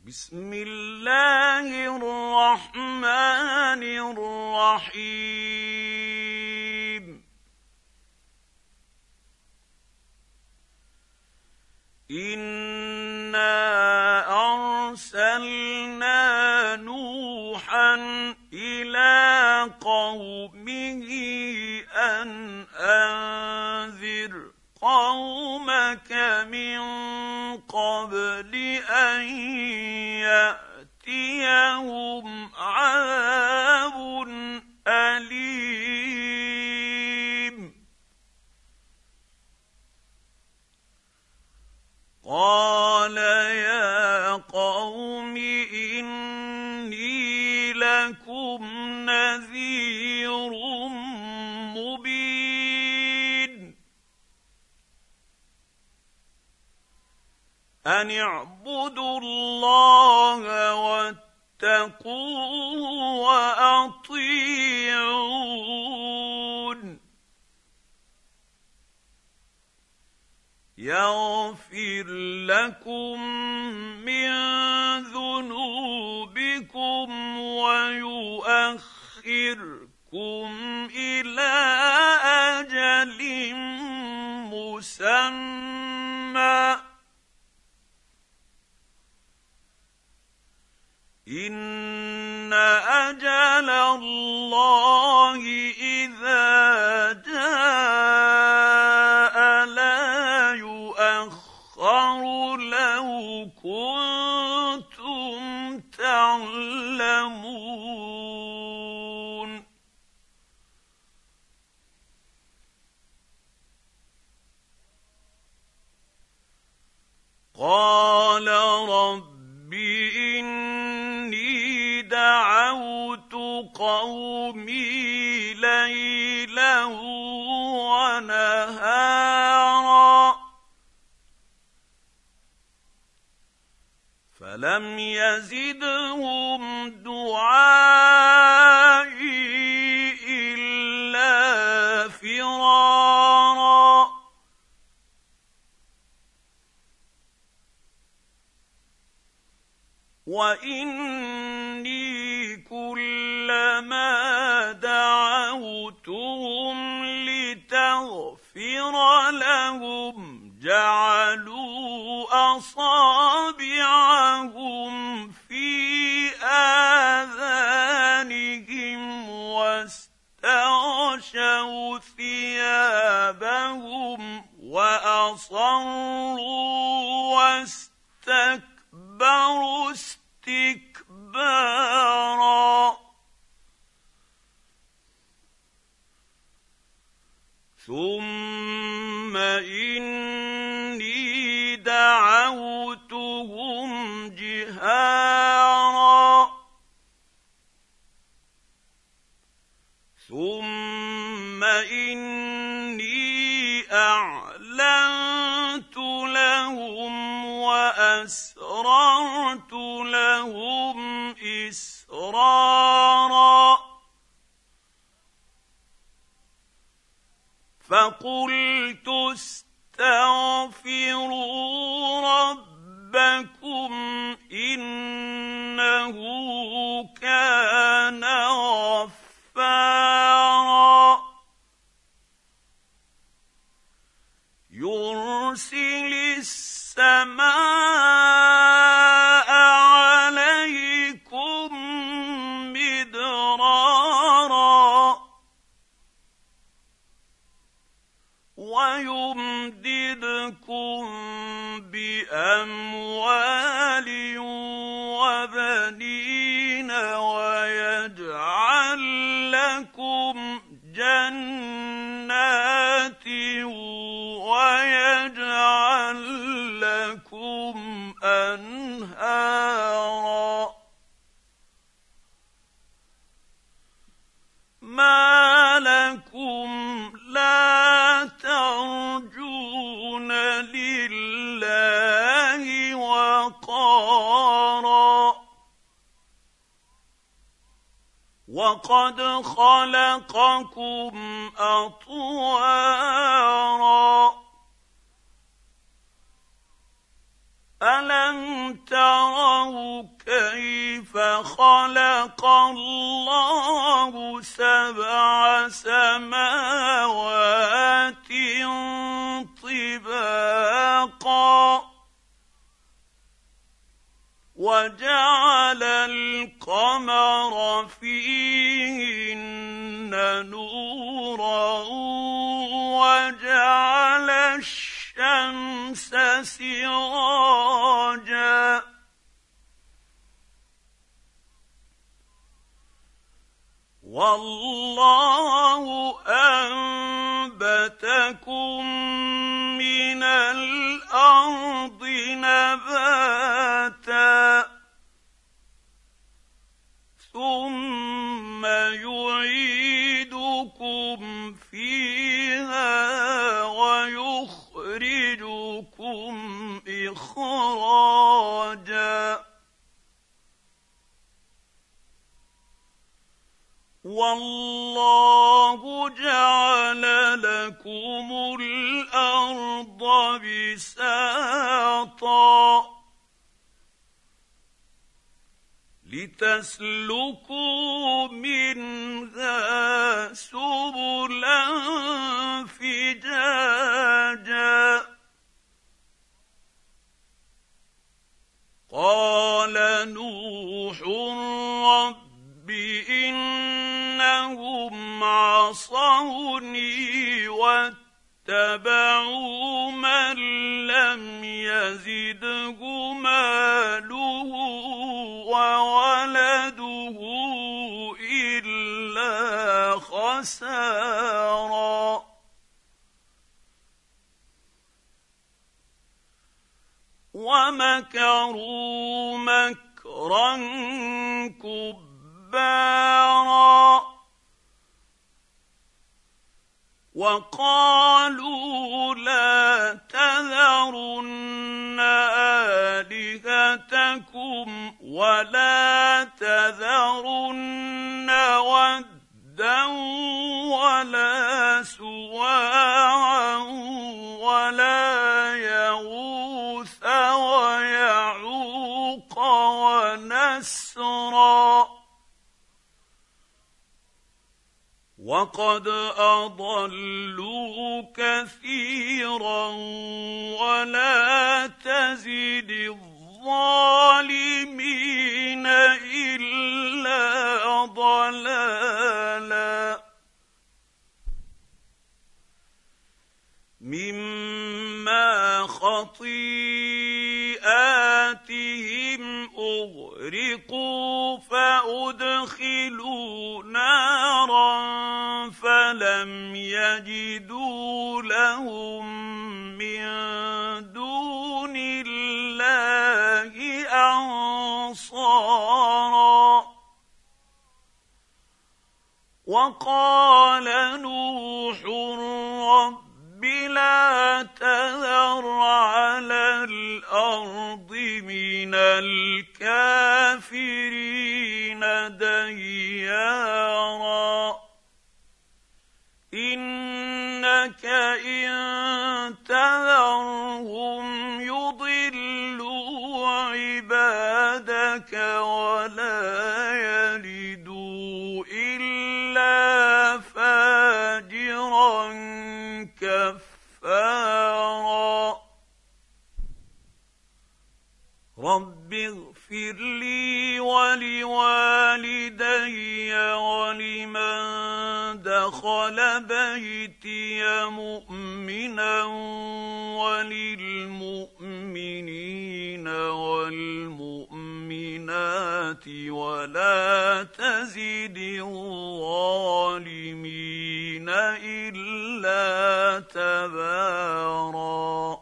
بسم الله الرحمن الرحيم. إنا أرسلنا نوحا إلى قومه أن أنذر قومك من قبل أن يأتيهم عذاب أليم. قال يا قوم إني لكم نذير مبين. أن اعبدوا الله واتقوه وأطيعون. يغفر لكم من ذنوبكم ويؤخركم إلى أجل مسمى. إن أجل الله إذا جاء لا يؤخر لو كنتم تعلمون. قال رب إني دعوت قومي ليلا ونهارا فلم يزدهم دعائي إلا فرارا. وإني كلما دعوتهم لتغفر لهم جعلوا أصابعهم في آذانهم واستغشوا ثيابهم وأصروا واستكبروا استكبارا. ثم إني دعوتهم جهارا ثم إني أعلنت لهم وأسررت لهم إسرارا. فقلت استغفروا ربكم إنه كان غفارا يرسل السماء عليكم مدرارا ويمددكم بأموال وبنين ويجعل لكم جنات ويجعل لكم أنهارا. ما لكم لا ترجون لله وقارا وقد خلقكم أطوارا ألم تروا كيف خلق الله 7 سماوات طباقا وجعل القمر فيهن نورا وجعل الشمس سراجا والله أنبتكم من الأرض نباتا ثم يعيدكم فيها ويخرجكم إخراجا والله جعل لكم الأرض بساطا لتسلكوا منها سبلا فجاجا قال نوح رب إنهم عصوني واتبعوا من لم يزده ماله وولده إلا خسارا ومكروا مكرا كبارا وقالوا لا تذرن آلهتكم ولا تذرن ودا ولا سواعا ولا يغوث ويعوق ونسرا وقد أضلوا كثيرا ولا تزد الظالمين إلا ضلالا مما خطيئاتهم أغرقوا فأدخلوا نارا فلم يجدوا لهم من دون الله أنصارا وقال نوح رب لا تذر على الأرض من الكافرين ديارا إنك إن تذرهم يضلوا عبادك ولا يلدوا إلا فاجرا كفارا رب اغفر لي ولوالدي ولمن دخل بيتي مؤمنا وللمؤمنين والمؤمنات ولا تزد الظالمين إلا تبارا